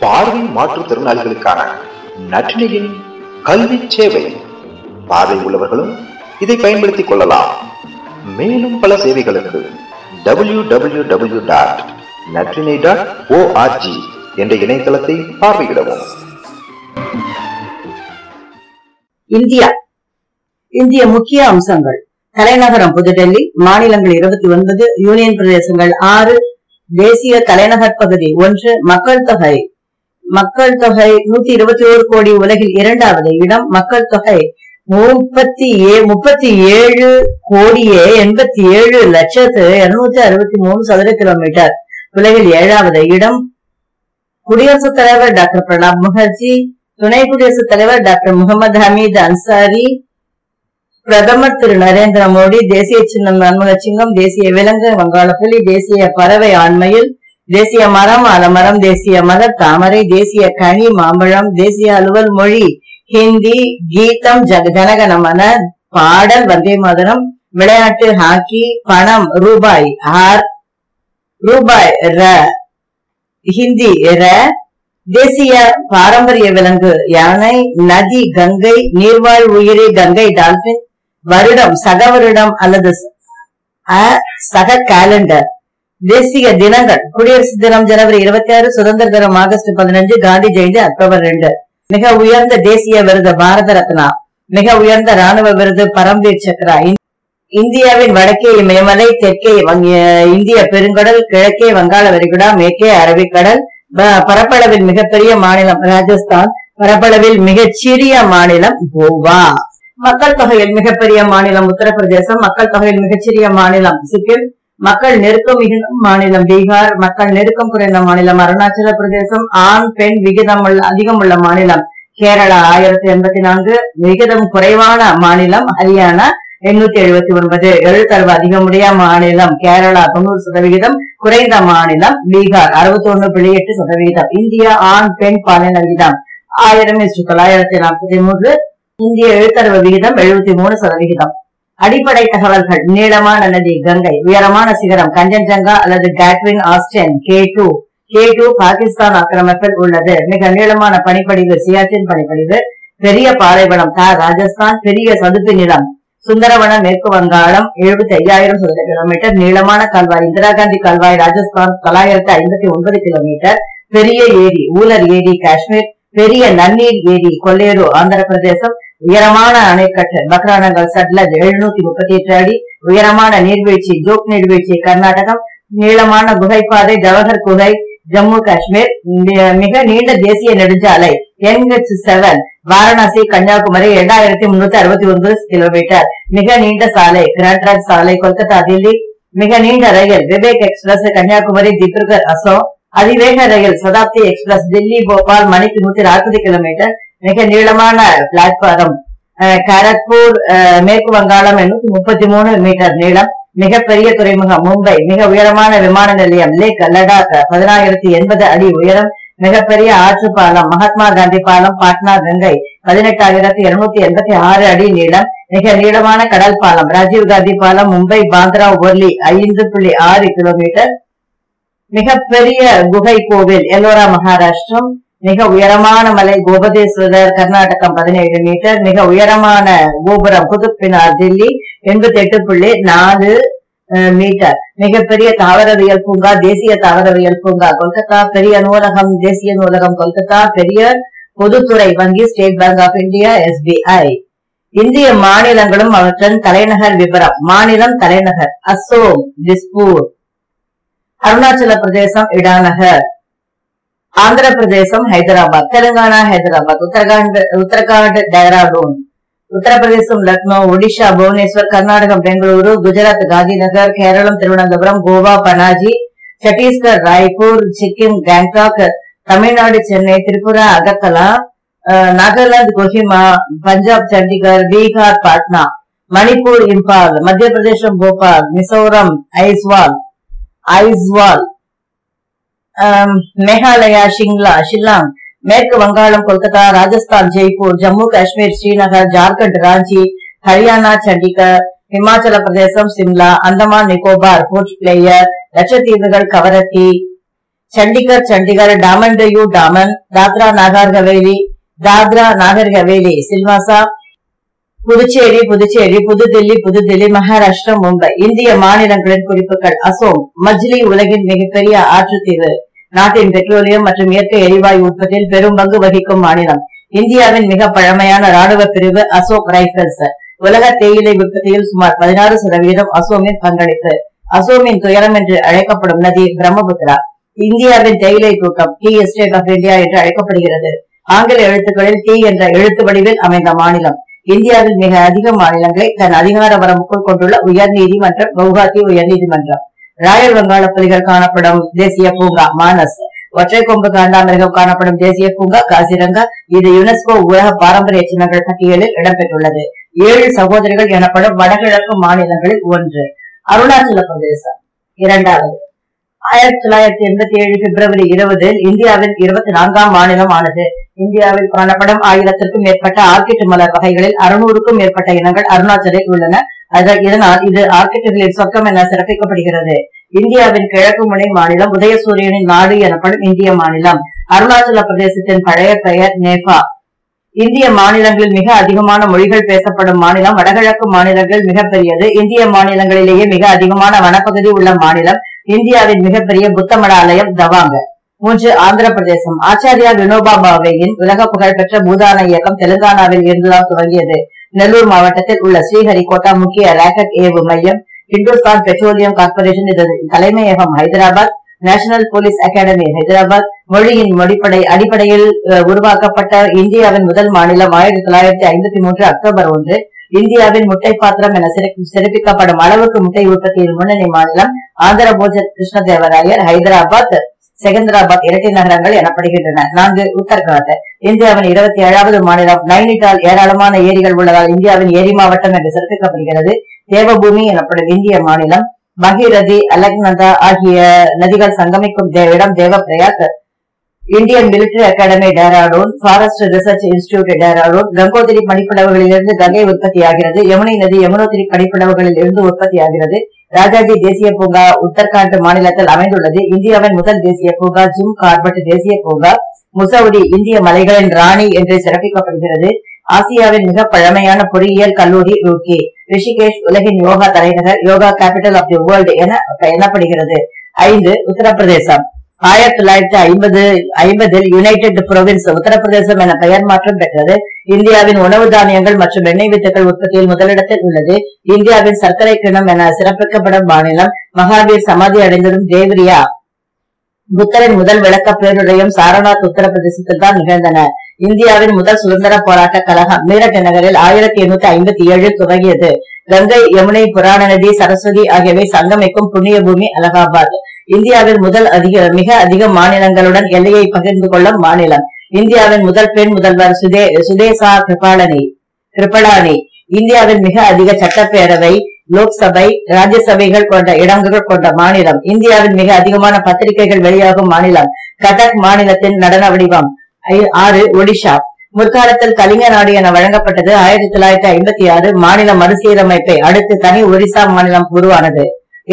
பார்வை மாற்றுத்திறனாளிகளுக்கான நற்றினையின் கல்வி சேவை. பார்வை உள்ளவர்களும் இதை பயன்படுத்திக் கொள்ளலாம். மேலும் பல சேவைகளுக்கு www.natrine.org என்ற இணையதளத்தை பார்வையிடவும். இந்திய முக்கிய அம்சங்கள்: தலைநகரம் புதுடெல்லி, மாநிலங்கள் 29, யூனியன் பிரதேசங்கள் 6, தேசிய தலைநகர் பகுதி 1, மக்கள் தொகை 121 கோடி, உலகில் 2வது இடம். மக்கள் தொகை 37,87,263 சதுர கிலோமீட்டர், உலகில் 7வது இடம். குடியரசுத் தலைவர் டாக்டர் பிரணாப் முகர்ஜி, துணை குடியரசுத் தலைவர் டாக்டர் முகமது ஹமீத் அன்சாரி, பிரதமர் திரு நரேந்திர மோடி. தேசிய சின்னம் நன்மத சிங்கம், தேசிய விலங்கு வங்காளப்புலி, தேசிய பறவை ஆண்மயில், தேசிய மரம் ஆலமரம், தேசிய மலர் தாமரை, தேசிய கனி மாம்பழம், தேசிய அலுவல் மொழி ஹிந்தி, கீதம் ஜனகணமன, பாடல் வந்தே மாதரம், விளையாட்டு ஹாக்கி, பணம் ரூபாய் ஹிந்தி ர, தேசிய பாரம்பரிய விலங்கு யானை, நதி கங்கை, நீர்வாழ் உயிரி கங்கை டால்பின், வருடம் சக வருடம் அல்லது சக காலண்டர். தேசிய தினங்கள்: குடியரசு தினம் ஜனவரி 26, சுதந்திர தினம் ஆகஸ்ட் 15, காந்தி ஜெயந்தி அக்டோபர் 2. மிக உயர்ந்த தேசிய விருது பாரத ரத்னா. மிக உயர்ந்த ராணுவ விருது பரம்வீர் சக்ரா. இந்தியாவின் வடக்கே இமயமலை, தெற்கே இந்திய பெருங்கடல், கிழக்கே வங்காள விரிகுடா, மேற்கே அரபிக்கடல். பரப்பளவில் மிகப்பெரிய மாநிலம் ராஜஸ்தான், பரப்பளவில் மிகச்சிறிய மாநிலம் கோவா. மக்கள் தொகையில் மிகப்பெரிய மாநிலம் உத்தரப்பிரதேசம், மக்கள் தொகையில் மிகச்சிறிய மாநிலம் சிக்கிம், மக்கள் நெருக்கம் மிகுந்த மாநிலம் பீகார், மக்கள் நெருக்கம் குறைந்த மாநிலம் அருணாச்சல பிரதேசம், ஆண் பெண் விகிதம் அதிகம் உள்ள மாநிலம் கேரளா 1084, விகிதம் குறைவான மாநிலம் ஹரியானா 879, எழுத்தறிவு அதிகமுடைய மாநிலம் கேரளா 90%, குறைந்த மாநிலம் பீகார் 61.8%. இந்தியா ஆண் பெண் பாலின விகிதம் 1000:943. இந்திய எழுத்தறிவு விகிதம் 73%. அடிப்படை தகவல்கள்: நீளமான நதி கங்கை, உயரமான சிகரம் கஞ்சன்ஜங்கா அல்லது கேட்வின் ஆஸ்டின் K2 பாகிஸ்தான் ஆக்கிரமிப்பில் உள்ளது. மிக நீளமான பனிப்படிவு சியாச்சின் பனிப்படிவு. பெரிய பாலைவனம் தார் ராஜஸ்தான். பெரிய சதுப்பு நிலம் சுந்தரவனம் மேற்கு வங்காளம் 75,000 சதுர கிலோமீட்டர். நீளமான கால்வாய் இந்திரா காந்தி கால்வாய் ராஜஸ்தான் 959 கிலோமீட்டர். பெரிய ஏரி ஊலர் ஏரி காஷ்மீர். பெரிய நன்னீர் ஏரி கொல்லேரு ஆந்திர பிரதேசம். உயரமான அணைக்கட்டு பக்ரானங்கல் சட்லஜ் 738 அடி. உயரமான நீர்வீழ்ச்சி ஜோக் நீர்வீழ்ச்சி கர்நாடகம். நீளமான குகைப்பாதை ஜவஹர் குகை ஜம்மு காஷ்மீர். மிக நீண்ட தேசிய நெடுஞ்சாலை NH7 வாரணாசி கன்னியாகுமரி 2369 கிலோமீட்டர். மிக நீண்ட சாலை கிராண்ட் ட்ரங்க் சாலை கொல்கத்தா தில்லி. மிக நீண்ட ரயில் விவேக் எக்ஸ்பிரஸ் கன்னியாகுமரி திப்ருகர் அசோம். அதிவேக ரயில் சதாப்தி எக்ஸ்பிரஸ் தில்லி போபால் மணிக்கு 140 கிலோமீட்டர். மிக நீளமான பிளாட்பாரம் கரக்பூர் மேற்கு வங்காளம் 833 மீட்டர் நீளம். மிகப்பெரிய துறைமுகம் மும்பை. மிக உயரமான விமான நிலையம் லேக் லடாக் 10,080 அடி உயரம். மிகப்பெரிய ஆற்று பாலம் மகாத்மா காந்தி பாலம் பாட்னா கங்கை 18,286 அடி நீளம். மிக நீளமான கடல் பாலம் ராஜீவ் காந்தி பாலம் மும்பை பாந்த்ரா ஒர்லி 5.6 கிலோமீட்டர். மிகப்பெரிய குகை கோவில் எல்லோரா மகாராஷ்டிரம். மிக உயரமான மலை கோபதேஸ்வரர் கர்நாடகம் 17 மீட்டர். மிக உயரமான கோபுரம் குதுப் மினார் தில்லி 88.4 மீட்டர். மிகப்பெரிய தாவரவியல் பூங்கா தேசிய தாவரவியல் பூங்கா கொல்கத்தா. பெரிய நூலகம் தேசிய நூலகம் கொல்கத்தா. பெரிய பொதுத்துறை வங்கி state bank of India SBI. இந்திய மாநிலங்களும் அவற்றின் தலைநகர் விவரம். மாநிலம் தலைநகர் அசோம் திஸ்பூர். அருணாச்சல பிரதேசம் இடாநகர். ஆந்திர பிரதேசம் ஹைதராபாத். தெலுங்கானா ஹைதராபாத். உத்தரகாண்ட் டேராடூன். உத்தரப்பிரதேசம் லக்னோ. ஒடிஷா புவனேஸ்வர். கர்நாடகம் பெங்களூரு. குஜராத் காந்திநகர். கேரளம் திருவனந்தபுரம். கோவா பனாஜி. சத்தீஸ்கர் ராய்ப்பூர். சிக்கிம் கேங்டாக். தமிழ்நாடு சென்னை. திரிபுரா அகர்தலா. நாகாலாந்து கோஹிமா. பஞ்சாப் சண்டிகர். பீகார் பாட்னா. மணிப்பூர் இம்பால். மத்திய பிரதேசம் போபால். மிசோரம் ஐஸ்வால். மேகாலயா ஷில்லாங். மேற்கு வங்காளம் கொல்கத்தா. ராஜஸ்தான் ஜெய்ப்பூர். ஜம்மு காஷ்மீர் ஸ்ரீநகர். ஜார்க்கண்ட் ராஞ்சி. ஹரியானா சண்டிகர். ஹிமாச்சல பிரதேசம் சிம்லா. Andaman Nicobar Port Blair. லட்சத்தீவுகள் கவரத்தி. சண்டிகர், டாமன் டையூ டாமன், தாத்ரா நாகர் ஹவேலி, சில்வாசா, புதுச்சேரி, புதுதில்லி, மகாராஷ்டிரா, மும்பை. இந்திய மாநிலங்களின் குறிப்புகள். அசோம், மஜ்லி உலகின் மிகப்பெரிய ஆற்றுத்தீவு. நாட்டின் பெட்ரோலியம் மற்றும் இயற்கை எரிவாயு உற்பத்தியில் பெரும் பங்கு வகிக்கும் மாநிலம். இந்தியாவின் மிக பழமையான ராணுவ பிரிவு அசோக் ரைபிள்ஸ். உலக தேயிலை உற்பத்தியில் சுமார் 16% அசோமின் பங்களிப்பு. அசோமின் துயரம் என்று அழைக்கப்படும் நதி பிரம்மபுத்திரா. இந்தியாவின் தேயிலை தோட்டம் டீ எஸ்டேட் ஆஃப் இந்தியா என்று அழைக்கப்படுகிறது. ஆங்கில எழுத்துக்களில் டி என்ற எழுத்து வடிவில் அமைந்த மாநிலம். இந்தியாவில் மிக அதிக மாநிலங்களை தன் அதிகார வரம்புக்குள் கொண்டுள்ள உயர் நீதிமன்றம் கவுஹாத்தி உயர்நீதிமன்றம். ராயல் வங்காள புலிகள் காணப்படும் தேசிய பூங்கா மானஸ். ஒற்றை கொம்பு காண்டாமிருகம் காணப்படும் தேசிய பூங்கா காசிரங்கா. இது யுனெஸ்கோ உலக பாரம்பரிய சின்னங்கள் பட்டியலில் இடம்பெற்றுள்ளது. 7 சகோதரிகள் எனப்படும் வடகிழக்கு மாநிலங்களில் ஒன்று. அருணாச்சல பிரதேசம் 2வது. 1987 பிப்ரவரி 20 இந்தியாவின் 24ஆம் மாநிலம் ஆனது. இந்தியாவில் காணப்படும் 1000க்கும் மேற்பட்ட ஆர்கிட் மலர் வகைகளில் 600க்கும் மேற்பட்ட இனங்கள் அருணாச்சலில் உள்ளன. இதனால் இது ஆர்கிட்டுகளின் சொர்க்கம் என சிறப்பிக்கப்படுகிறது. இந்தியாவின் கிழக்கு முனை மாநிலம் உதயசூரியனின் நாடு எனப்படும் இந்திய மாநிலம். அருணாச்சல பிரதேசத்தின் பழைய பெயர் நேபா. இந்திய மாநிலங்களில் மிக அதிகமான மொழிகள் பேசப்படும் மாநிலம். வடகிழக்கு மாநிலங்கள் மிகப்பெரியது. இந்திய மாநிலங்களிலேயே மிக அதிகமான வனப்பகுதி உள்ள மாநிலம். இந்தியாவின் மிகப்பெரிய புத்த மட ஆலயம் தவாங்க. 3. ஆந்திர பிரதேசம். ஆச்சாரியா வினோபா பாவேயின் உலக புகழ்பெற்ற பூதான இயக்கம் தெலுங்கானாவில் இருந்துதான் துவங்கியது. நெல்லூர் மாவட்டத்தில் உள்ள ஸ்ரீஹரிகோட்டா முக்கிய ராக்கெட் ஏவு மையம். இந்துஸ்தான் பெட்ரோலியம் கார்பரேஷன் இதன் தலைமையகம் Hyderabad. National police academy Hyderabad. மொழியின் அடிப்படையில் உருவாக்கப்பட்ட இந்தியாவின் முதல் மாநிலம் 1953 அக்டோபர் 1. இந்தியாவின் முட்டை பாத்திரம் என சிறப்பிக்கப்படும் அளவுக்கு முட்டை உற்பத்தியில் முன்னணி மாநிலம். ஆந்திர போஜ கிருஷ்ணதேவராயர். ஹைதராபாத், செகந்திராபாத் இரட்டை நகரங்கள் எனப்படுகின்றன. 4. உத்தரகாண்ட். இந்தியாவின் 27வது மாநிலம். நைனிடால் ஏராளமான ஏரிகள் உள்ளதால் இந்தியாவின் ஏரி மாவட்டம் என்று சிறப்பிக்கப்படுகிறது. தேவபூமி எனப்படும் இந்திய மாநிலம். பகீரதி, அலக்நந்தா ஆகிய நதிகள் சங்கமிக்கும் இடம் Devprayag. Indian military academy Dehradun. Forest research institute Dehradun. Gangotri பனிப்படவுகளிலிருந்து கங்கை உற்பத்தியாகிறது. யமுனை நதி யமுனோத்திரி பனிப்படவுகளில் இருந்து உற்பத்தியாகிறது. ராஜாஜி தேசிய பூங்கா உத்தரகாண்ட் மாநிலத்தில் அமைந்துள்ளது. இந்தியாவின் முதல் தேசிய பூங்கா ஜிம் கார்பெட் தேசிய பூங்கா. முசௌரி இந்திய மலைகளின் ராணி என்று சிறப்பிக்கப்படுகிறது. ஆசியாவின் மிக பழமையான பொறியியல் கல்லூரி ரூர்கி. ரிஷிகேஷ் உலகின் யோகா தலைநகர். Yoga capital of the world என எண்ணப்படுகிறது. 5. உத்தரப்பிரதேசம். 1950 யுனைடெட் புரோவின்ஸ் உத்தரப்பிரதேசம் என பெயர் மாற்றம் பெற்றது. இந்தியாவின் உணவு தானியங்கள் மற்றும் எண்ணெய் வித்துக்கள் உற்பத்தியில் முதலிடத்தில் உள்ளது. இந்தியாவின் சர்க்கரை கிணம் என சிறப்பிக்கப்படும் மாநிலம். மகாவீர் சமாதி அடைந்ததும் தேவரியா. புத்தரின் முதல் விளக்க பேருரையும் சாரநாத் உத்தரப்பிரதேசத்தில் தான் நிகழ்ந்தன. இந்தியாவின் முதல் சுதந்திர போராட்ட கழகம் மீரட் நகரில் 1857 துவங்கியது. கங்கை, யமுனை, புராண நதி, சரஸ்வதி ஆகியவை சங்கமிக்கும் புண்ணிய பூமி அலகாபாத். இந்தியாவின் முதல் மிக அதிக மாநிலங்களுடன் எல்லையை பகிர்ந்து கொள்ளும் மாநிலம். இந்தியாவின் முதல் பெண் முதல்வர் சுதேசா கிருபளானி. இந்தியாவின் மிக அதிக சட்டப்பேரவை, லோக்சபை, ராஜ்யசபைகள் கொண்ட இடங்கள் கொண்ட மாநிலம். இந்தியாவின் மிக அதிகமான பத்திரிகைகள் வெளியாகும் மாநிலம். கதக் மாநிலத்தின் நடன வடிவம். 6. ஒடிஷா. முற்காலத்தில் கலிங்க நாடு என வழங்கப்பட்டது. 1956 மாநில மறுசீரமைப்பை அடுத்து தனி ஒடிசா மாநிலம் உருவானது.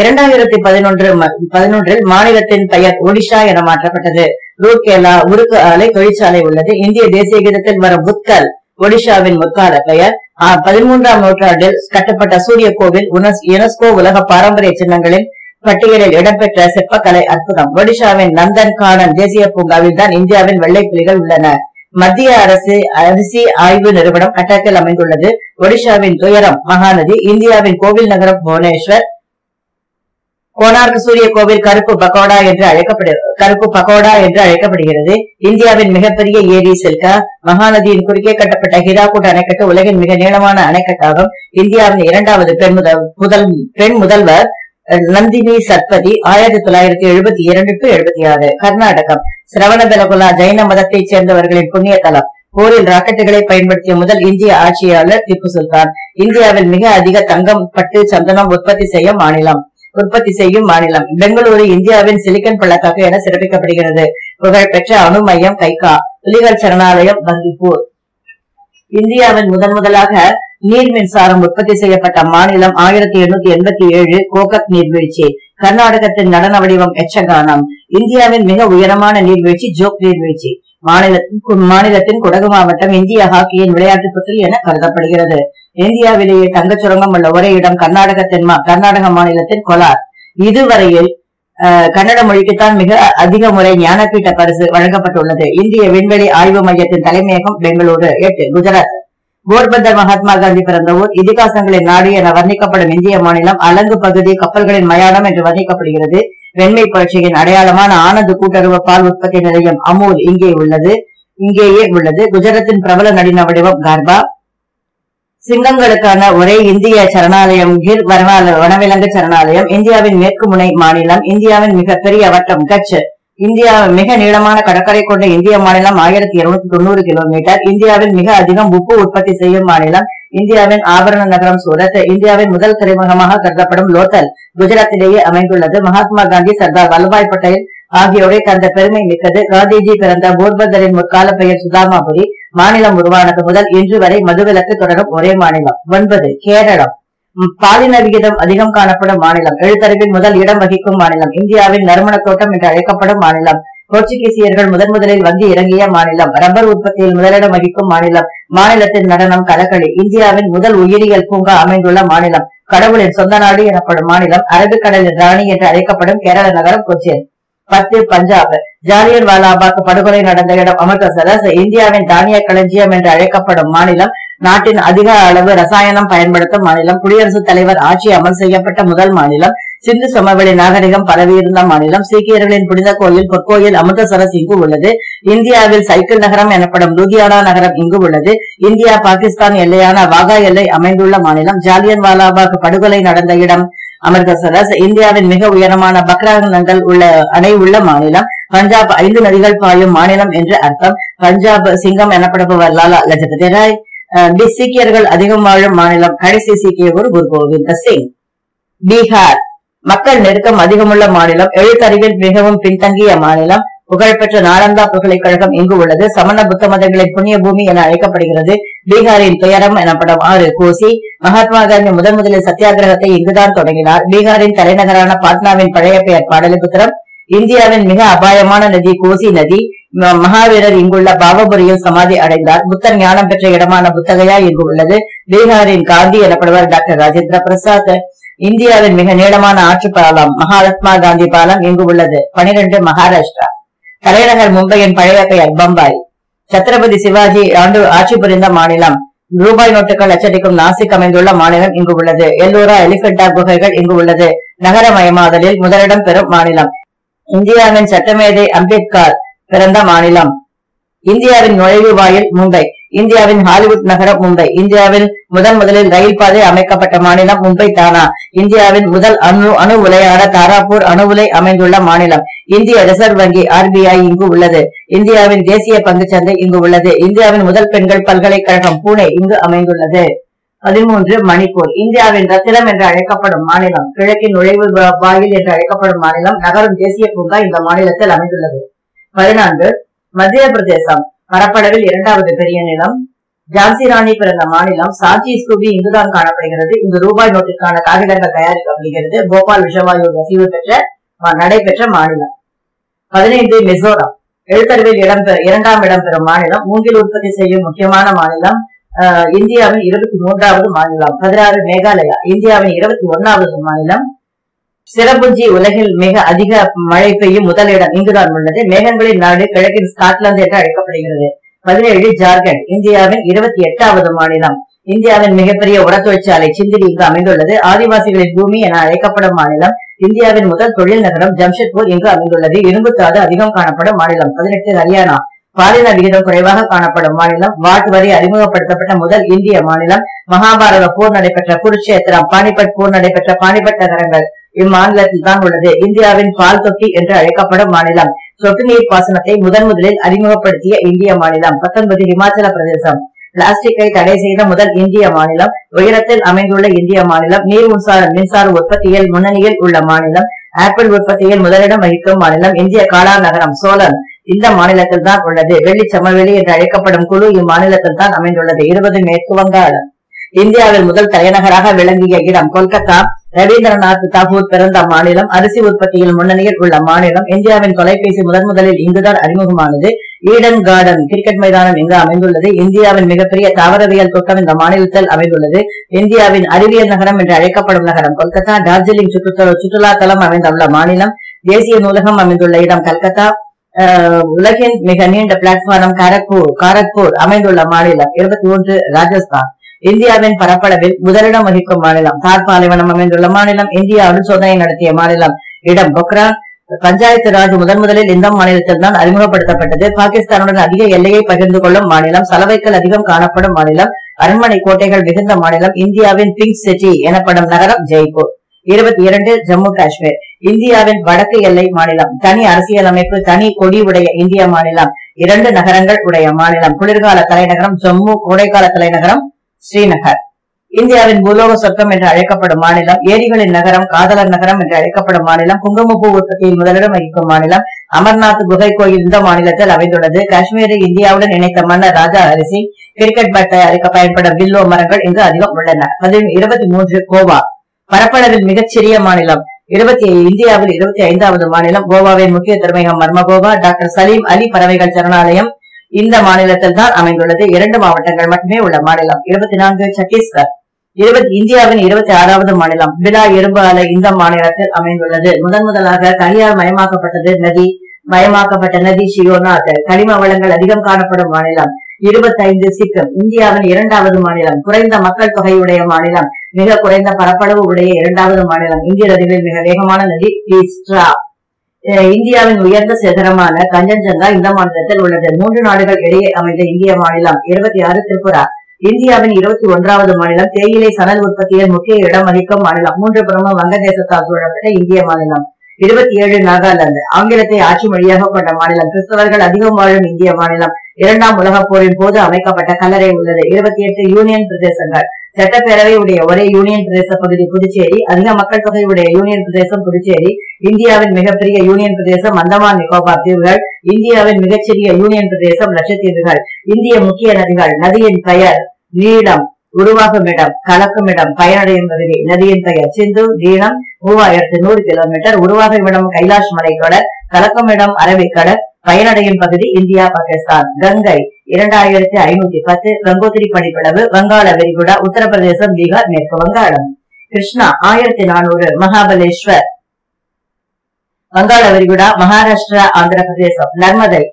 2011 மாநிலத்தின் பெயர் ஒடிஷா என மாற்றப்பட்டது. ரூர்கேலா உருக்கு ஆலை தொழிற்சாலை உள்ளது. இந்திய தேசிய கீதத்தில் வரும் புத்கல் ஒடிஷாவின் முற்கால பெயர். 13ஆம் நூற்றாண்டில் கட்டப்பட்ட சூரிய கோவில் யுனெஸ்கோ உலக பாரம்பரிய சின்னங்களின் பட்டியலில் இடம்பெற்ற சிற்பக்கலை அற்புதம். ஒடிஷாவின் நந்தன் கானன் தேசிய பூங்காவில் தான் இந்தியாவின் வெள்ளை புலிகள் உள்ளன. மத்திய அரிசி ஆய்வு நிறுவனம் கட்டத்தில் அமைந்துள்ளது. ஒடிஷாவின் துயரம் மகாநதி. இந்தியாவின் கோவில் நகரம் புவனேஸ்வர். கோனார்க் சூரிய கோவில் கருப்பு பகோடா என்று அழைக்கப்படுகிறது. இந்தியாவின் மிகப்பெரிய ஏரி சில்கா. மகாநதியின் குறுக்கே கட்டப்பட்ட ஹிராகுட் அணைக்கட்டு உலகின் மிக நீளமான அணைக்கட்டாகும். இந்தியாவின் 2வது பெண் முதல்வர் நந்தினி சத்பதி 1972-76. கர்நாடகம். சிரவணபெலகுலா ஜைன மதத்தைச் சேர்ந்தவர்களின் புண்ணிய தலம். போரில் ராக்கெட்டுகளை பயன்படுத்திய முதல் இந்திய ஆட்சியாளர் திப்பு சுல்தான். இந்தியாவில் மிக அதிக தங்கம், பட்டு, சந்தனம் உற்பத்தி செய்யும் மாநிலம். பெங்களூரு இந்தியாவின் சிலிக்கன் பள்ளத்தாக்கு என சிறப்பிக்கப்படுகிறது. புகழ்பெற்ற அணு மையம் கைகா. புலிகள் சரணாலயம் பந்திப்பூர். இந்தியாவின் முதலாக நீர் மின்சாரம் உற்பத்தி செய்யப்பட்ட மாநிலம் 1887 கோகக் நீர்வீழ்ச்சி. கர்நாடகத்தின் நடன வடிவம் யட்சகானம். இந்தியாவின் மிக உயரமான நீர்வீழ்ச்சி ஜோக் நீர்வீழ்ச்சி. மாநிலத்தின் குடகு மாவட்டம் இந்திய ஹாக்கியின் விளையாட்டு தொட்டில் என கருதப்படுகிறது. இந்தியாவிலேயே தங்கச் சுரங்கம் உள்ள ஒரே இடம் கர்நாடக மாநிலத்தின் கோலார். இதுவரையில் கன்னட மொழிக்குத்தான் மிக அதிக முறை ஞானபீட்ட பரிசு வழங்கப்பட்டுள்ளது. இந்திய விண்வெளி ஆய்வு மையத்தின் தலைமையகம் பெங்களூரு. 8 குஜராத். போர்பந்தர் மகாத்மா காந்தி பிறந்த ஊர். இதிகாசங்களின் நாடு என வர்ணிக்கப்படும் இந்திய மாநிலம். அலங்கு பகுதி கப்பல்களின் மயானம் என்று வர்ணிக்கப்படுகிறது. வெண்மை புரட்சியின் அடையாளமான ஆனந்த் கூட்டுறவு பால் உற்பத்தி நிலையம் அமூல் இங்கேயே உள்ளது. குஜராத்தின் பிரபல நடின வடிவம் கர்பா. சிங்கங்களுக்கான ஒரே இந்திய சரணாலயம் கிர் வனவிலங்கு சரணாலயம். இந்தியாவின் மேற்கு முனை மாநிலம். இந்தியாவின் மிகப்பெரிய வட்டம் கட்ச். இந்தியா மிக நீளமான கடற்கரை கொண்ட இந்திய மாநிலம் 1290 கிலோமீட்டர். இந்தியாவில் மிக அதிகம் உப்பு உற்பத்தி செய்யும் மாநிலம். இந்தியாவின் ஆபரண நகரம் சூரத். இந்தியாவின் முதல் துறைமுகமாக கருதப்படும் லோத்தல் குஜராத்திலேயே அமைந்துள்ளது. மகாத்மா காந்தி, சர்தார் வல்லபாய் பட்டேல் ஆகியோரை தந்த பெருமை மிக்கது. காந்திஜி பிறந்த போர்பந்தரின் முற்கால பெயர் சுதாமாபுரி. மாநிலம் உருவானது முதல் இன்று வரை மதுவிலக்கு தொடரும் ஒரே மாநிலம். 9 கேரளம். பாலின விகிதம் அதிகம் காணப்படும் மாநிலம். எழுத்தறிவில் முதல் இடம் வகிக்கும் மாநிலம். இந்தியாவின் நறுமண தோட்டம் என்று அழைக்கப்படும் மாநிலம். போர்ச்சுகீசியர்கள் முதலில் வந்து இறங்கிய மாநிலம். ரப்பர் உற்பத்தியில் முதலிடம் வகிக்கும் மாநிலம். மாநிலத்தின் நடனம் கதகளி. இந்தியாவின் முதல் உயிரியல் பூங்கா அமைந்துள்ள மாநிலம். கடவுளின் சொந்த நாடு எனப்படும் மாநிலம். அரபிக்கடலின் ராணி என்று அழைக்கப்படும் கேரள நகரம் கொச்சின். 10 பஞ்சாப். ஜாலியன் வாலாபாக் படுகொலை நடந்த இடம் அமிர்தசரஸ். இந்தியாவின் தானிய களஞ்சியம் என்று அழைக்கப்படும் மாநிலம். நாட்டின் அதிக அளவு ரசாயனம் பயன்படுத்தும் மாநிலம். குடியரசுத் தலைவர் ஆட்சி அமல் செய்யப்பட்ட முதல் மாநிலம். சிந்து சமவெளி நாகரிகம் பரவியிருந்த மாநிலம். சீக்கியர்களின் புனித கோயில் பொற்கோயில் அமிர்தசரஸ் இங்கு உள்ளது. இந்தியாவில் சைக்கிள் நகரம் எனப்படும் லூதியானா நகரம் இங்கு உள்ளது. இந்தியா பாகிஸ்தான் எல்லையான வாகா எல்லை அமைந்துள்ள மாநிலம். ஜாலியன் வாலாபாக் படுகொலை நடந்த இடம் அமிர்தசரஸ். இந்தியாவின் மிக உயரமான பக்ராங்கங்கள் உள்ள அணை உள்ள மாநிலம். பஞ்சாப் 5 நதிகள் பாயும் மாநிலம் என்று அர்த்தம். பஞ்சாப் சிங்கம் எனப்படுபவர் லாலா லஜபதி ராய். சீக்கியர்கள் அதிகம் வாழும் மாநிலம். கடைசி சீக்கிய குரு குரு கோவிந்த சிங். பீகார் மக்கள் நெருக்கம் அதிகமுள்ள மாநிலம். எழுத்தறிவில் மிகவும் பின்தங்கிய மாநிலம். புகழ்பெற்ற நாலந்தா பல்கலைக்கழகம் இங்கு உள்ளது. சமண புத்த மதங்களின் புண்ணிய பூமி என அழைக்கப்படுகிறது. பீகாரின் துயரம் எனப்படும் ஆறு கோசி. மகாத்மா காந்தி முதலில் சத்தியாகிரகத்தை இங்குதான் தொடங்கினார். பீகாரின் தலைநகரான பாட்னாவின் பழைய பெயர் பாடலிபுத்திரம். இந்தியாவின் மிக அபாயமான நதி கோசி நதி. மகாவீரர் இங்குள்ள பாவபுரியில் சமாதி அடைந்தார். புத்தர் ஞானம் பெற்ற இடமான புத்தகையா இங்கு உள்ளது. பீகாரின் காந்தி எனப்படுவர் டாக்டர் ராஜேந்திர பிரசாத். இந்தியாவின் மிக நீளமான ஆற்று பாலம் மகாத்மா காந்தி பாலம் இங்கு உள்ளது. 12 மகாராஷ்டிரா. தலைநகர் மும்பையின் பழைய பெயர் பம்பாய். சத்ரபதி சிவாஜி ஆட்சி புரிந்த மாநிலம். ரூபாய் நோட்டுகள் அச்சடிக்கும் நாசிக் அமைந்துள்ள மாநிலம் இங்கு உள்ளது. எல்லோரா எலிபெண்டா குகைகள் இங்கு உள்ளது. நகரமயமாதலில் முதலிடம் பெறும் மாநிலம். இந்தியாவின் சட்டமேதை அம்பேத்கர் பிறந்த மாநிலம். இந்தியாவின் நுழைவு வாயில் மும்பை. இந்தியாவின் ஹாலிவுட் நகரம் மும்பை. இந்தியாவில் முதலில் ரயில் பாதை அமைக்கப்பட்ட மாநிலம் மும்பை தானா. இந்தியாவின் முதல் அணு உலையான தாராப்பூர் அணு உலை அமைந்துள்ள மாநிலம். இந்திய ரிசர்வ் வங்கி RBI இங்கு உள்ளது. இந்தியாவின் தேசிய பங்குச்சந்தை இங்கு உள்ளது. இந்தியாவின் முதல் பெண்கள் பல்கலைக்கழகம் புனே இங்கு அமைந்துள்ளது. 13 மணிப்பூர். இந்தியாவின் ரத்தினம் என்று அழைக்கப்படும் மாநிலம். கிழக்கின் நுழைவு வாயில் என்று அழைக்கப்படும் மாநிலம். நகரும் தேசிய பூங்கா இந்த மாநிலத்தில் அமைந்துள்ளது. 14 மத்திய பிரதேசம். பரப்பளவில் 2வது பெரிய நிலம். ஜான்சி ராணி பிறந்த மாநிலம். சாஞ்சி ஸ்தூபி இங்குதான் காணப்படுகிறது. இங்கு ரூபாய் நோட்டிற்கான காகிதங்கள் தயாரிக்கப்படுகிறது. போபால் விஷவாயு கசிவு நடைபெற்ற மாநிலம். 15 மிசோரம். எழுத்தறிவில் 2ஆம் இடம் பெறும் மாநிலம். மூங்கில் உற்பத்தி செய்யும் முக்கியமான மாநிலம். இந்தியாவின் 23வது மாநிலம். 16 மேகாலயா. இந்தியாவின் 21வது மாநிலம். சிரபுஞ்சி உலகில் மிக அதிக மழை பெய்யும் முதலிடம் இங்குதான் உள்ளது. மேகங்களின் நாடு கிழக்கின் ஸ்காட்லாந்து என்று அழைக்கப்படுகிறது. 17 ஜார்க்கண்ட். இந்தியாவின் 28வது மாநிலம். இந்தியாவின் மிகப்பெரிய உர தொழிற்சாலை சிந்திரி இங்கு அமைந்துள்ளது. ஆதிவாசிகளின் பூமி என அழைக்கப்படும் மாநிலம். இந்தியாவின் முதல் தொழில் நகரம் ஜம்ஷெட்பூர் இங்கு அமைந்துள்ளது. இரும்புத்தாது அதிகம் காணப்படும் மாநிலம். 18 ஹரியானா. பாலின விகிதம் குறைவாக காணப்படும் மாநிலம். வாட் வரி அறிமுகப்படுத்தப்பட்ட முதல் இந்திய மாநிலம். மகாபாரத போர் நடைபெற்ற குருட்சேத்திரம், பானிபட் போர் நடைபெற்ற பானிபட் நகரங்கள் இம்மாநிலத்தில் தான் உள்ளது. இந்தியாவின் பால் தொட்டி என்று அழைக்கப்படும் மாநிலம். சொட்டு நீர் பாசனத்தை முதலில் அறிமுகப்படுத்திய இந்திய மாநிலம். 19 இமாச்சல பிரதேசம். பிளாஸ்டிக்கை தடை செய்த முதல் இந்திய மாநிலம். உயரத்தில் அமைந்துள்ள இந்திய மாநிலம். நீர் மின்சார உற்பத்தியில் முன்னணியில் உள்ள மாநிலம். ஆப்பிள் உற்பத்தியில் முதலிடம் வகிக்கும் மாநிலம். இந்திய காளான் நகரம் சோலன் இந்த மாநிலத்தில் தான் உள்ளது. வெள்ளி சமவெளி என்று அழைக்கப்படும் குழு இம்மாநிலத்தில் தான் அமைந்துள்ளது. 20 மேற்கு வங்காளம். இந்தியாவில் முதல் தலைநகராக விளங்கிய இடம் கொல்கத்தா. ரவீந்திரநாத் தாகூர் பிறந்த மாநிலம். அரிசி உற்பத்தியில் முன்னணியில் உள்ள மாநிலம். இந்தியாவின் தொலைபேசி முதலில் இங்குதான் அறிமுகமானது. ஈடன் கார்டன் கிரிக்கெட் மைதானம் இங்கு அமைந்துள்ளது. இந்தியாவின் மிகப்பெரிய தாவரவியல் தோட்டம் இந்த மாநிலத்தில் அமைந்துள்ளது. இந்தியாவின் அறிவியல் நகரம் என்று அழைக்கப்படும் நகரம் கொல்கத்தா. டார்ஜிலிங் சுற்றுலா தலம் அமைந்துள்ள மாநிலம். தேசிய நூலகம் அமைந்துள்ள இடம் கல்கத்தா. உலகின் மிக நீண்ட பிளாட்பாரம் காரக்பூர் அமைந்துள்ள மாநிலம். 21 ராஜஸ்தான். இந்தியாவின் பரப்பளவில் முதலிடம் வகிக்கும் மாநிலம். தார் பாலைவனம் அமைந்துள்ள மாநிலம். இந்தியா அணுசோதனை நடத்திய மாநிலம் இடம் பொக்ரான். பஞ்சாயத்து ராஜ் முதலில் இந்த மாநிலத்தில் தான் அறிமுகப்படுத்தப்பட்டது. பாகிஸ்தானுடன் அதிக எல்லையை பகிர்ந்து கொள்ளும் மாநிலம். சலவைகள் அதிகம் காணப்படும் மாநிலம். அரண்மனை கோட்டைகள் மிகுந்த மாநிலம். இந்தியாவின் பிங்க் சிட்டி எனப்படும் நகரம் ஜெய்ப்பூர். 22 ஜம்மு காஷ்மீர். இந்தியாவின் வடக்கு எல்லை மாநிலம். தனி அரசியலமைப்பு, தனி கொடி உடைய இந்திய மாநிலம். 2 நகரங்கள் உடைய மாநிலம். குளிர்கால தலைநகரம் ஜம்மு, கோடைக்கால தலைநகரம் ஸ்ரீநகர். இந்தியாவின் பூலோக சொர்க்கம் என்று அழைக்கப்படும் மாநிலம். ஏரிகளின் நகரம், காதலர் நகரம் என்று அழைக்கப்படும் மாநிலம். குங்குமப்பூ உற்பத்தியில் முதலிடம் வகிக்கும் மாநிலம். அமர்நாத் குகை கோயில் இந்த மாநிலத்தில் அமைந்துள்ளது. காஷ்மீரை இந்தியாவுடன் இணைத்த மன்னர் ராஜா ஹரிசிங். கிரிக்கெட் பேட் தயாரிக்க பயன்படும் வில்லோ மரங்கள் இங்கு அதிகம் உள்ளன. 23 கோவா. பரப்பளவில் மிகச்சிறிய மாநிலம். இந்தியாவில் 25வது மாநிலம். கோவாவின் முக்கிய துறைமுகம் மர்மகோவா. டாக்டர் சலீம் அலி பறவைகள் சரணாலயம் இந்த மாநிலத்தில் தான் அமைந்துள்ளது. 2 மாவட்டங்கள் மட்டுமே உள்ள மாநிலம். 24 சத்தீஸ்கர். இந்தியாவின் 26வது மாநிலம். பிலா எறும்பு ஆலை இந்த மாநிலத்தில் அமைந்துள்ளது. முதலாக கனியால் மயமாக்கப்பட்ட நதி ஷியோநாத். கனிம வளங்கள் அதிகம் காணப்படும் மாநிலம். 25 சிக்கிம். இந்தியாவின் 2வது மாநிலம். குறைந்த மக்கள் தொகையுடைய மாநிலம். மிக குறைந்த பரப்பளவு உடைய 2வது மாநிலம். இந்திய நதிகளில் மிக வேகமான நதி தீஸ்ரா. இந்தியாவின் உயர்ந்த சிகரமான கஞ்சன்ஜங்கா இந்த மாநிலத்தில் உள்ளது. 3 நாடுகள் இடையே அமைந்த இந்திய மாநிலம். 26 திரிபுரா. இந்தியாவின் 21வது மாநிலம். தேயிலை சணல் உற்பத்தியில் முக்கிய இடம் வகிக்கும் மாநிலம். 3 புறமும் வங்கதேசத்தால் சூழப்பட்ட இந்திய மாநிலம். 27 நாகாலாந்து. ஆங்கிலத்தை ஆட்சி மொழியாக கொண்ட மாநிலம். கிறிஸ்தவர்கள் அதிகம் வாழும் இந்திய மாநிலம். 2ஆம் உலகப் போரின் போது அமைக்கப்பட்ட கல்லறை உள்ளது. 28 யூனியன் பிரதேசங்கள். சட்டப்பேரவை உடைய ஒரே யூனியன் பிரதேச பகுதி புதுச்சேரி. அதிக மக்கள் தொகை உடைய யூனியன் பிரதேசம் புதுச்சேரி. இந்தியாவின் மிகப்பெரிய யூனியன் பிரதேசம் அந்தமான் நிக்கோபார் தீவுகள். இந்தியாவின் மிகச்சிறிய யூனியன் பிரதேசம் லட்சத்தீவுகள். இந்திய முக்கிய நதிகள். நதியின் பெயர் நீளம், உருவாகும் இடம், கலக்கும் இடம், பயனடையும் பகுதி. நதியின் பெயர் சிந்து. நீளம் 3100 கிலோமீட்டர். உருவாகும் இடம் கைலாஷ் மலைத்தொடர். கலக்கும் இடம் அரபிக்கடல். பயனடையும் பகுதி இந்தியா பாகிஸ்தான். கங்கை 2510. கங்கோத்திரி பனிப்பிளவு. வங்காள விரிகுடா. உத்தரப்பிரதேசம், பீகார், மேற்கு வங்காளம். கிருஷ்ணா 1400. மகாபலேஸ்வர் வங்காள விரிகுடா, மகாராஷ்டிரா, ஆந்திர பிரதேசம். நர்மதை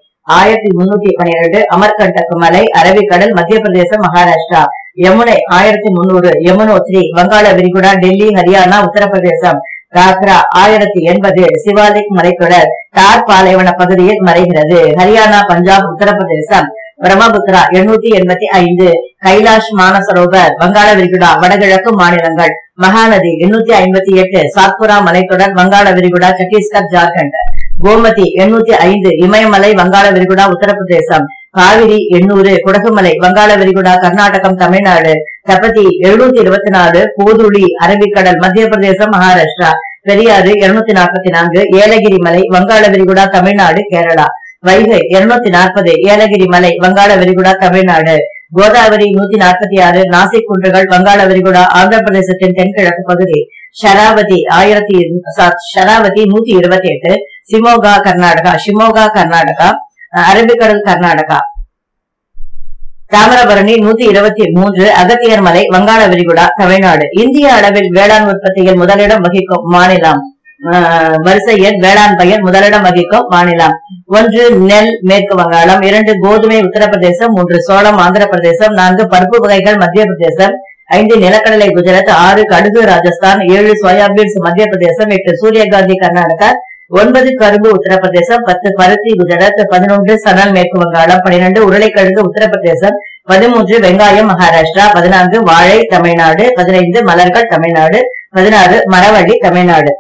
1312. அமர்கண்டக் மலை, அரபிக்கடல், மத்திய பிரதேசம், மகாராஷ்டிரா. யமுனை 1300. யமுனோத்ரி வங்காள விரிகுடா, டெல்லி, ஹரியானா, உத்தரப்பிரதேசம். காக்ரா 1080. சிவாலிக் மலைத்தொடர் தார் பாலைவன பகுதியில் மறைகிறது. ஹரியானா, பஞ்சாப், உத்தரப்பிரதேசம். பிரம்மபுத்திரா 885. கைலாஷ் மானசரோவர் வங்காள விரிகுடா, வடகிழக்கு மாநிலங்கள். மகாநதி 858. சாத்புரா மலைத்தொடர் வங்காள விரிகுடா, சத்தீஸ்கர், ஜார்க்கண்ட். கோமதி 805. இமயமலை வங்காள விரிகுடா, உத்தரப்பிரதேசம். காவிரி 800. குடகுமலை வங்காள விரிகுடா, கர்நாடகம், தமிழ்நாடு. தபதி 724. போதுளி அரபிக்கடல், மத்திய பிரதேசம், மகாராஷ்டிரா. பெரியாறு 244. ஏலகிரி மலை வங்காள விரிகுடா, தமிழ்நாடு, கேரளா. வைகை 240. ஏலகிரி மலை வங்காள விரிகுடா, தமிழ்நாடு. கோதாவரி 146. நாசிக் குன்றுகள் வங்காள விரிகுடா, ஆந்திர பிரதேசத்தின் தென்கிழக்கு பகுதி. ஷராவதி 128. ஷிமோகா கர்நாடகா. அரபிக்கடல், கர்நாடகா. தாமிரபரணி 123. அகத்தியர் மலை வங்காள விரிகுடா, தமிழ்நாடு. இந்திய அளவில் வேளாண் உற்பத்தியில் முதலிடம் வகிக்கும் மாநிலம். வரிசையில் வேளாண் பயிர் முதலிடம் வகிக்கும் மாநிலம். 1 நெல், மேற்கு வங்காளம். 2 கோதுமை, உத்தரப்பிரதேசம். 3 சோளம், ஆந்திர பிரதேசம். 4 பருப்பு வகைகள், மத்திய பிரதேசம். 5 நிலக்கடலை, குஜராத். 6 கடுகு, ராஜஸ்தான். 7 சோயாபீன்ஸ், மத்திய பிரதேசம். 8 சூரியகாந்தி, கர்நாடகா. 9 கரும்பு, உத்தரப்பிரதேசம். 10 பருத்தி, குஜராத். 11 சணல், மேற்கு வங்காளம். 12 உருளைக்கிழங்கு, உத்தரப்பிரதேசம். 13 வெங்காயம், மகாராஷ்டிரா. 14 வாழை, தமிழ்நாடு. 15 மலர்கள், தமிழ்நாடு. 16 மரவள்ளி, தமிழ்நாடு.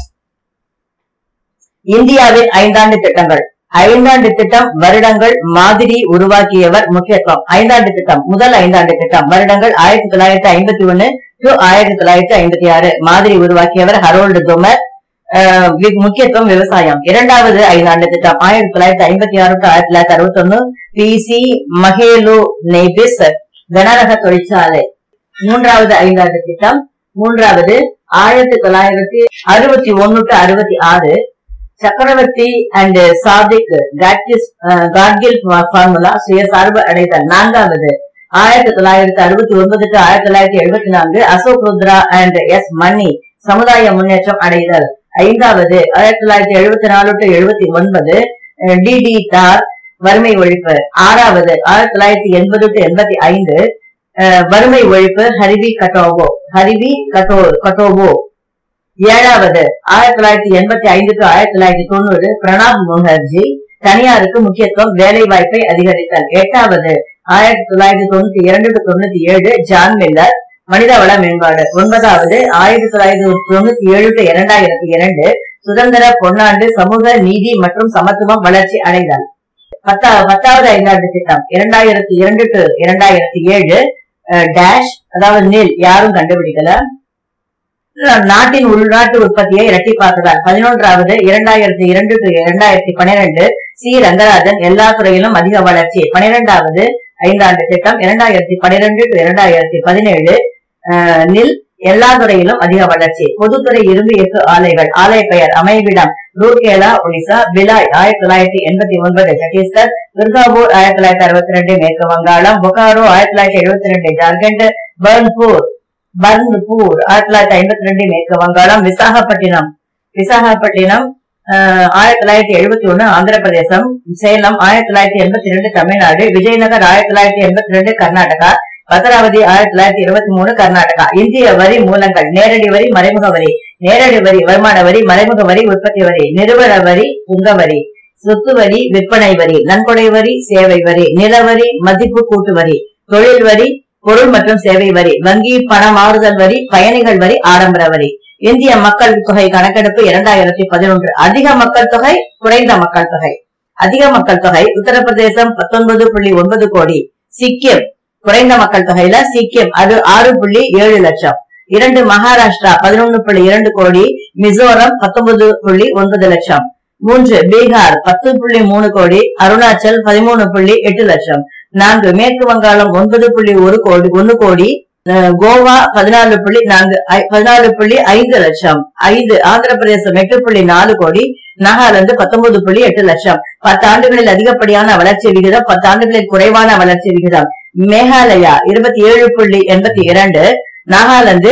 இந்தியாவின் 5ஆண்டு திட்டங்கள். 5ஆண்டு திட்டம் வருடங்கள். மாதிரி உருவாக்கியவர் முக்கியத்துவம். 5ஆண்டு திட்டம். முதல் 5ஆண்டு திட்டம் வருடங்கள் 1951 to 1956. மாதிரி உருவாக்கியவர் ஹரோல்டு தோமர். முக்கியத்துவம் விவசாயம். 2வது 5ஆண்டு திட்டம் 1956 to 1961. PC மகேலு நெய்பிஸ் கனரக தொழிற்சாலை. 3வது 5ஆண்டு திட்டம். 3வது 1961 to 66 சக்கரவர்த்தி அண்ட் சாதிக் காட்கில் ஃபார்முலா சுயசார்பு அடைதல். 4வது 1969 to 1974 Ashok Rudra and S Mani சமுதாய முன்னேற்றம் அடைதல். 5வது 1974 to 79 டிடி தார் வறுமை ஒழிப்பு. 6வது 1980 to 85 வறுமை ஒழிப்பு ஹரிவி கட்டோவோ. 7வது 1985 to 1990 பிரணாப் முகர்ஜி தனியாருக்கு முக்கியத்துவம் வேலை வாய்ப்பை அதிகரித்தல். 8வது 1992 to 97 ஜான் மில்லர் மனிதவள மேம்பாடு. 9வது 1997 to 2002 சுதந்திர பொன்னாண்டு சமூக நீதி மற்றும் சமத்துவம் வளர்ச்சி அடைதல். 10வது ஐந்தாண்டு திட்டம் 2002 to 2007 டேஷ் அதாவது நில் யாரும் கண்டுபிடிக்கல நாட்டின் உள்நாட்டு உற்பத்தியை இரட்டிப்பாக்குதல். 11வது 2002 to 2012 சி ரங்கராஜன் எல்லா துறையிலும் அதிக வளர்ச்சி. 12வது ஐந்தாண்டு திட்டம் 2012 to 2017 நில் எல்லா துறையிலும் அதிக வளர்ச்சி. பொதுத்துறை இரும்பு எஃகு ஆலைகள். ஆலை பெயர் அமைவிடம் ரூர்கேலா ஒடிசா, பிலாய் 1989 சத்தீஸ்கர், துர்காபூர் 1962 மேற்கு வங்காளம், பொகாரோ 1972 ஜார்க்கண்ட், பர்ன்பூர் 1952 மேற்கு வங்காளம், விசாகப்பட்டினம் 1971 ஆந்திர பிரதேசம், சேலம் 1982 தமிழ்நாடு, விஜயநகர் 1982 கர்நாடகா, பத்ராவதி 1923 கர்நாடகா. இந்திய வரி மூலங்கள். நேரடி வரி, மறைமுக வரி. நேரடி வரி வருமான வரி, மறைமுக வரி உற்பத்தி வரி, நிறுவன வரி சுங்க வரி, சொத்து வரி விற்பனை வரி, நன்கொடை வரி சேவை வரி, நிலவரி மதிப்பு கூட்டு வரி, தொழில் வரி பொருள் மற்றும் சேவை வரி, வங்கி பண மாறுதல் வரி, பயணிகள் வரி, ஆடம்பர வரி. இந்திய மக்கள் தொகை கணக்கெடுப்பு 2011. அதிக மக்கள் தொகை, குறைந்த மக்கள் தொகை. அதிக மக்கள் தொகை உத்தரப்பிரதேசம் 19.9 கோடி, சிக்கிம் குறைந்த மக்கள் தொகையில சிக்கிம் அது 6.7 லட்சம். 2 மகாராஷ்டிரா 11.2 கோடி, மிசோரம் 19.9 லட்சம். 3 பீகார் 10.3 கோடி, அருணாச்சல் 13.8 லட்சம். 4 மேற்கு வங்காளம் 9.1 கோடி, கோவா 14.5 லட்சம். 5 ஆந்திர பிரதேசம் 8.4 கோடி, நாகாலாந்து 19.8 லட்சம். 10 ஆண்டுகளில் அதிகப்படியான வளர்ச்சி விகிதம், 10 ஆண்டுகளில் குறைவான வளர்ச்சி விகிதம். மேகாலயா 27.82, நாகாலாந்து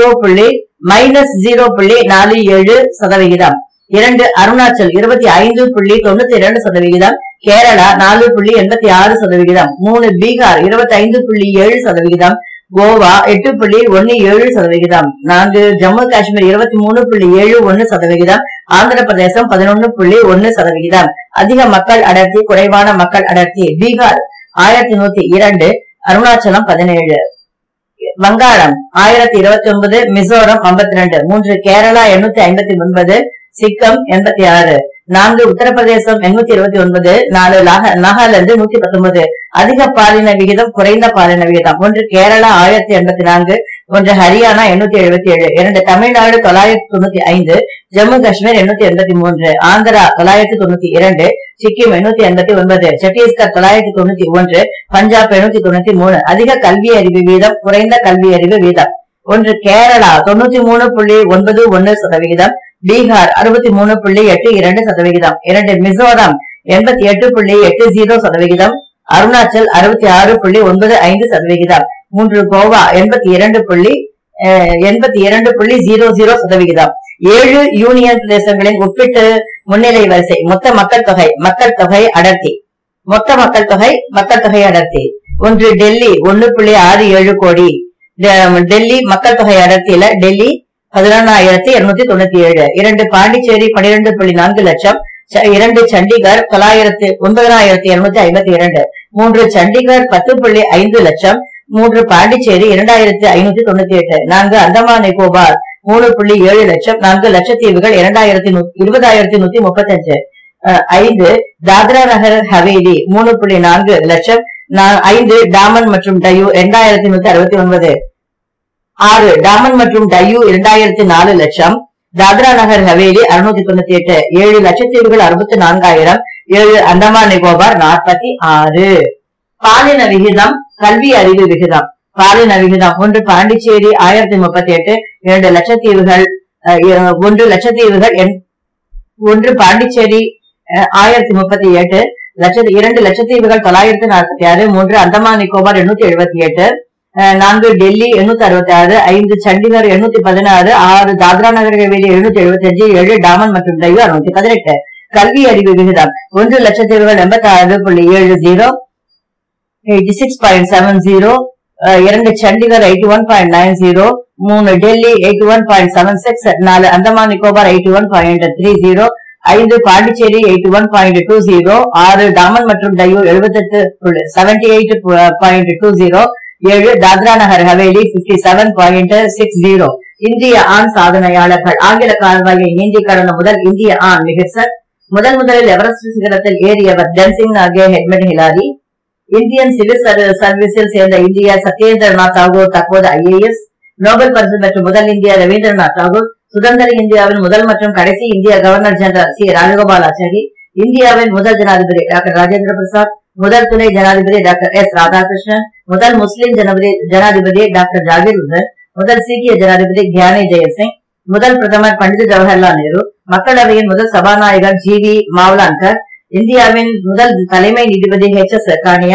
-0.47%. 2 அருணாச்சல் 25.92%, கேரளா 4.86%. 3 பீகார் 25.7%, கோவா 8.17%. 4 ஜம்மு காஷ்மீர் 23.71%, ஆந்திர பிரதேசம் 11.1%. அதிக மக்கள் அடர்த்தி, குறைவான மக்கள் அடர்த்தி. பீகார் 1102, அருணாச்சலம் 17, வங்காளம் 1029, மிசோரம் 52. 3 கேரளா 859, சிக்கிம் 86. 4 உத்தரப்பிரதேசம் 829, 4 நாகாலாந்து 119. அதிக பாலின விகிதம், குறைந்த பாலின விகிதம். 1 கேரளா 1084, 1 ஹரியானா 877, 2 தமிழ்நாடு 995, ஜம்மு காஷ்மீர் 883, ஆந்திரா 992, சிக்கிம் 889, சத்தீஸ்கர் 991, பஞ்சாப் 893. அதிக கல்வி அறிவு வீதம், குறைந்த கல்வி அறிவு வீதம். 1 கேரளா 93.91%, பீகார் 63.82%, 2 மிசோரம் 88.80%, அருணாச்சல் 66.95%, 3 கோவா 82.00%. 7 யூனியன் பிரதேசங்களின் ஒப்பிட்டு முன்னிலை வரிசை. மொத்த மக்கள் தொகை, மக்கள் தொகை அடர்த்தி. மொத்த மக்கள் தொகை, மக்கள் தொகை அடர்த்தி. 1 டெல்லி 1.67 கோடி, டெல்லி மக்கள் தொகை அடர்த்தியில டெல்லி 11,297. 2 பாண்டிச்சேரி 12.4 லட்சம், 2 சண்டிகர் 9,252, 3 சண்டிகர் 10.5 லட்சம், 3 பாண்டிச்சேரி 2,598, 4 அந்தமான் நிக்கோபார் 3.7 லட்சம், 4 லட்சத்தீவுகள் 20,135, 5 தாத்ரா நகர் ஹவேலி 3.4 லட்சம், 5 டாமன் மற்றும் டையூ 2,169, 6 டாமன் மற்றும் டையூ 2,004 லட்சம், தாத்ரா நகர் ஹவேலி 698, 7 லட்சத்தீவுகள் 64,000, 7 அந்தமான் நிக்கோபார் 46. பாலின விகிதம், கல்வி அறிவு விகிதம். பாலின விகிதம் 1 பாண்டிச்சேரி 1038, 2 லட்சத்தீவுகள் 1 லட்சத்தீவுகள் 1 பாண்டிச்சேரி 1038, 2 லட்சத்தீவுகள் 946, 3 அந்தமான் நிக்கோபார் 878, 4 டெல்லி 866, 5 சண்டிகர் 816, 6 தாத்ரா நகர் ஹவேலி 775, 7 டாமன் மற்றும் டையூ 618. கல்வி அறிவு விகிதம் 1 லட்சத்தீவுகள் 86.70, 86.70, 2 சண்டிகர் 81.90, 3 டெல்லி 81.76, 4 அந்தமான் நிக்கோபார் 81.30, 5 பாண்டிச்சேரி 81.20, 6 டாமன் மற்றும் டையூ 78.20, 7 தாத்ரா நகர் ஹவேலி 57.60. இந்திய ஆண் சாதனையாளர்கள். ஆங்கில கால்வாயை நீந்தி கடந்த முதல் இந்திய ஆண் மிகிர்சர். முதலில் எவரெஸ்ட் சிகரத்தில் ஏறியவர் Tenzing Norgay Edmund Hillary. Indian civil சர்வீஸில் சேர்ந்த இந்தியர் சத்யேந்திரநாத் தாகூர் தற்போது IAS. நோபல் பரிசு பெற்ற முதல் இந்தியர் ரவீந்திரநாத் தாகூர். சுதந்திர இந்தியாவின் முதல் மற்றும் கடைசி இந்திய கவர்னர் ஜெனரல் C. ராஜகோபாலாச்சாரி. இந்தியாவின் முதல் ஜனாதிபதி டாக்டர் ராஜேந்திர பிரசாத். முதல் துணை ஜனாதிபதி டாக்டர் S. ராதாகிருஷ்ணன். முதல் முஸ்லிம் ஜனாதிபதி டாக்டர் ஜாகிர் உசன். முதல் சீக்கிய ஜனாதிபதி கியானி ஜெயசிங். முதல் பிரதமர் பண்டிட் ஜவஹர்லால் நேரு. மக்களவையின் முதல் சபாநாயகர் G.V. மாவ்லான்கர். இந்தியாவின் முதல் தலைமை நீதிபதி H.L.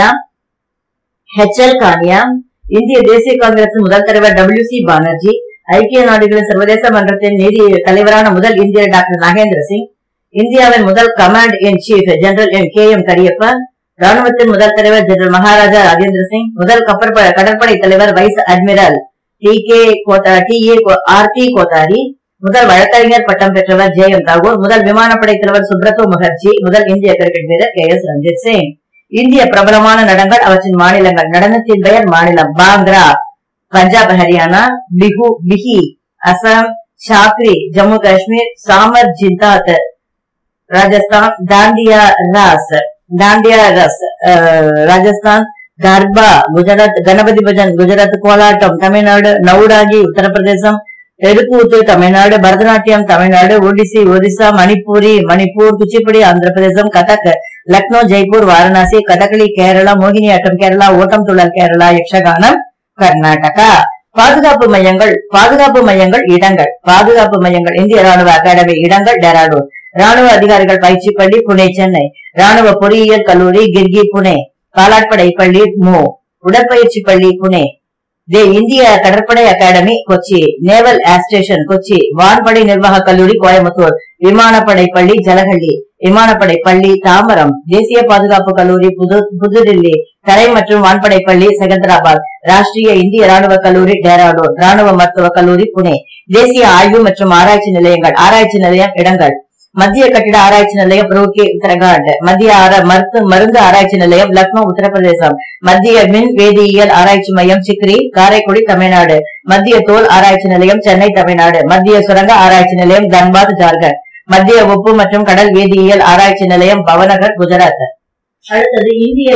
கானியா. இந்திய தேசிய காங்கிரசின் முதல் தலைவர் W.C. பானர்ஜி. ஐக்கிய நாடுகளின் சர்வதேச மன்றத்தின் நீதி தலைவரான முதல் இந்தியர் டாக்டர் நாகேந்திர சிங். இந்தியாவின் முதல் command in chief general K.M. Cariappa. ராணுவத்தின் முதல் தலைவர் ஜெனரல் மகாராஜா ராஜேந்திர சிங். முதல் கடற்படை தலைவர் வைஸ் அட்மிரல் R.T. கோத்தாரி. முதல் வழக்கறிஞர் பட்டம் பெற்றவர் J.M. தாகூர். முதல் விமானப்படை தலைவர் சுப்ரதோ முகர்ஜி. முதல் இந்திய கிரிக்கெட் வீரர் K.S. ரஞ்சித் சிங். இந்திய பிரபலமான நடனங்கள், அவற்றின் மாநிலங்கள். நடனத்தின் பெயர் மாநிலம்: பாங்க்ரா பஞ்சாப் ஹரியானா, பிஹி அசாம், சாக்ரி ஜம்மு காஷ்மீர், சாமர் ஜிந்தாத் ராஜஸ்தான், தாண்டியா ரஸ் ராஜஸ்தான், கர்பா குஜராத், கணபதி பஜன் குஜராத், கோலாட்டம் தமிழ்நாடு, நவுடாகி உத்தரப்பிரதேசம், தெருக்கூத்து தமிழ்நாடு, பரதநாட்டியம் தமிழ்நாடு, ஒடிசி ஒரிசா, மணிப்பூர், குச்சிப்புடி ஆந்திர பிரதேசம், கதக் லக்னோ, ஜெய்ப்பூர், வாரணாசி, கதகளி கேரளா, மோகினியாட்டம் கேரளா, ஓட்டம் துள்ளல் கேரளா, யக்ஷகானம் கர்நாடகா. பாதுகாப்பு மையங்கள் இடங்கள். பாதுகாப்பு மையங்கள்: இந்திய ராணுவ அகாடமி இடங்கள்: டேராடூன். ராணுவ அதிகாரிகள் பயிற்சி பள்ளி புனே, சென்னை. ராணுவ பொறியியல் கல்லூரி கிர்கி, புனே. காலாட்படை பள்ளி மோ. உடற்பயிற்சி பள்ளி புனே. இந்திய கடற்படை academy Kochi. Naval air station Kochi. வான்படை நிர்வாக கல்லூரி கோயம்புத்தூர். விமானப்படை பள்ளி ஜலஹள்ளி. விமானப்படை பள்ளி தாம்பரம். தேசிய பாதுகாப்பு கல்லூரி புதுடில்லி. தரை மற்றும் வான்படை பள்ளி செகந்திராபாத். ராஷ்டிரிய இந்திய ராணுவ கல்லூரி டேராடூன். ராணுவ மருத்துவ கல்லூரி புனே. தேசிய ஆய்வு மற்றும் ஆராய்ச்சி நிலையங்கள். ஆராய்ச்சி நிலையம் இடங்கள்: மத்திய கட்டிட ஆராய்ச்சி நிலையம் ரூர்கே உத்தரகாண்ட். மத்திய மருந்து ஆராய்ச்சி நிலையம் லக்னோ உத்தரப்பிரதேசம். மத்திய மின் வேதியியல் ஆராய்ச்சி மையம் சிக்ரி காரைக்குடி தமிழ்நாடு. மத்திய தோல் ஆராய்ச்சி நிலையம் சென்னை தமிழ்நாடு. மத்திய சுரங்க ஆராய்ச்சி நிலையம் தன்பாத் ஜார்க்கண்ட். மத்திய உப்பு மற்றும் கடல் வேதியியல் ஆராய்ச்சி நிலையம் பவநகர் குஜராத். அடுத்தது இந்திய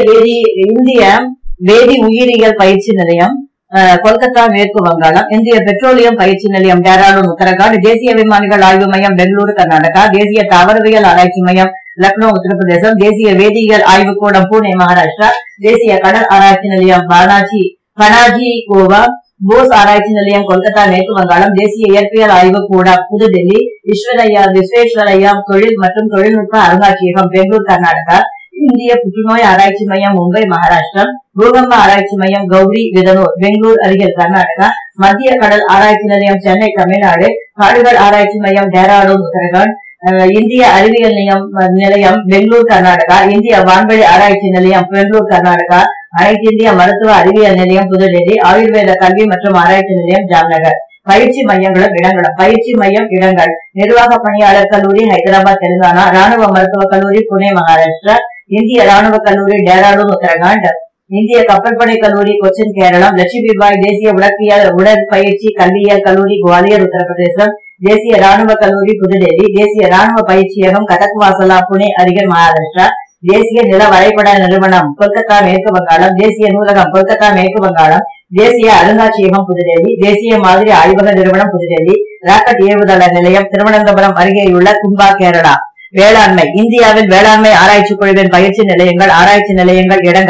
வேதி உயிரியல் பயிற்சி நிலையம் கொல்கத்தா மேற்கு வங்காளம். இந்திய பெட்ரோலியம் பயிற்சி நிலையம் டேராடூன் உத்தரகாண்ட். தேசிய விமானிகள் ஆய்வு மையம் பெங்களூரு கர்நாடகா. தேசிய தாவரவியல் ஆராய்ச்சி மையம் லக்னோ உத்தரப்பிரதேசம். தேசிய வேதியியல் ஆய்வுக்கூடம் புனே மகாராஷ்டிரா. தேசிய கடல் ஆராய்ச்சி நிலையம் பனாஜி கோவா. போஸ் ஆராய்ச்சி நிலையம் கொல்கத்தா மேற்கு வங்காளம். தேசிய இயற்பியல் ஆய்வுக்கூடம் புதுடெல்லி. விஸ்வேஸ்வரய்யா தொழில் மற்றும் தொழில்நுட்ப அருங்காட்சியகம் பெங்களூர் கர்நாடகா. இந்திய புற்றுநோய் ஆராய்ச்சி மையம் மும்பை மகாராஷ்டிரம். பூகம்ப ஆராய்ச்சி மையம் கௌரி விதனூர் பெங்களூர் அருகில் கர்நாடகா. மத்திய கடல் ஆராய்ச்சி நிலையம் சென்னை தமிழ்நாடு. காடுகள் ஆராய்ச்சி மையம் டேராடூன் உத்தரகாண்ட். இந்திய அறிவியல் நிலையம் பெங்களூர் கர்நாடகா. இந்திய வான்வெளி ஆராய்ச்சி நிலையம் பெங்களூர் கர்நாடகா. அனைத்து இந்திய மருத்துவ அறிவியல் நிலையம் புதுடெல்லி. ஆயுர்வேத கல்வி மற்றும் ஆராய்ச்சி நிலையம் ஜாம்நகர். பயிற்சி மையங்களும் இடங்களும். பயிற்சி மையம் இடங்கள்: நிர்வாக பணியாளர் கல்லூரி ஹைதராபாத் தெலுங்கானா. ராணுவ மருத்துவக் கல்லூரி புனே மகாராஷ்டிரா. இந்திய ராணுவ கல்லூரி டேராடூன் உத்தரகாண்ட். இந்திய கப்பற்படை கல்லூரி கொச்சின் கேரளம். லட்சுமிபாய் தேசிய உடற்பயிற்சி கல்வியியல் கல்லூரி குவாலியர் உத்தரப்பிரதேசம். தேசிய ராணுவ கல்லூரி புதுடெல்லி. தேசிய ராணுவ பயிற்சியகம் கதக்வாசலா புனே அருகே மகாராஷ்டிரா. தேசிய நில வரைபட நிறுவனம் கொல்கத்தா மேற்கு வங்காளம். தேசிய நூலகம் கொல்கத்தா மேற்கு வங்காளம். தேசிய அருங்காட்சியகம் புதுடெல்லி. தேசிய மாதிரி ஆய்வக நிறுவனம் புதுடெல்லி. ராக்கெட் ஏவுதள நிலையம் திருவனந்தபுரம் அருகேயுள்ள கும்பா கேரளா. வேளாண்மை: இந்தியாவில் வேளாண்மை ஆராய்ச்சி குழுவின் பயிற்சி நிலையங்கள். ஆராய்ச்சி நிலையங்கள் இடங்கள்: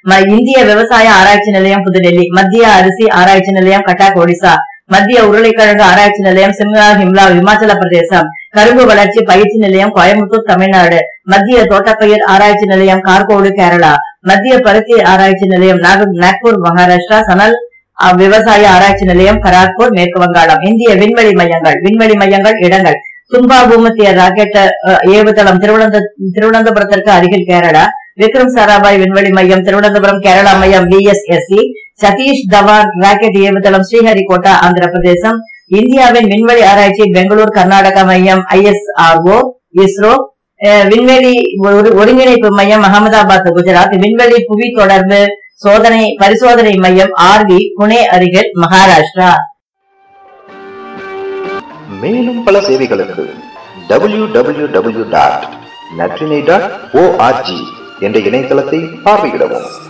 இந்திய விவசாய ஆராய்ச்சி நிலையம் புதுடெல்லி, மத்திய அரிசி ஆராய்ச்சி நிலையம் கட்டாக் ஒடிசா, மத்திய உருளைக்கிழங்கு ஆராய்ச்சி நிலையம் சிம்லா இமாச்சல பிரதேசம், கரும்பு வளர்ச்சி பயிற்சி நிலையம் கோயம்புத்தூர் தமிழ்நாடு, மத்திய தோட்டப்பயிர் ஆராய்ச்சி நிலையம் கார்கோடு கேரளா, மத்திய பருத்தி ஆராய்ச்சி நிலையம் நாக்பூர் மகாராஷ்டிரா, சனல் விவசாய ஆராய்ச்சி நிலையம் கராக்பூர் மேற்கு வங்காளம். இந்திய விண்வெளி மையங்கள் இடங்கள்: சும்பா பூமத்திய ராக்கெட் ஏவுதளம் திருவனந்தபுரத்திற்கு அருகில் கேரளா, விக்ரம் சாராபாய் விண்வெளி மையம் திருவனந்தபுரம் கேரளா மையம் VSSC, சதீஷ் தவான் ராக்கெட் ஏவுதளம் ஸ்ரீஹரிகோட்டா ஆந்திர பிரதேசம், இந்தியாவின் விண்வெளி ஆராய்ச்சி பெங்களூர் கர்நாடகா மையம் ISRO, விண்வெளி ஒருங்கிணைப்பு மையம் அகமதாபாத் குஜராத், விண்வெளி புவி தொடர்பு பரிசோதனை மையம் RV புனே அருகில் மகாராஷ்டிரா. மேலும் பல சேவைகளுக்கு www.natrine.org என்ற இணையதளத்தை பார்வையிடவும்.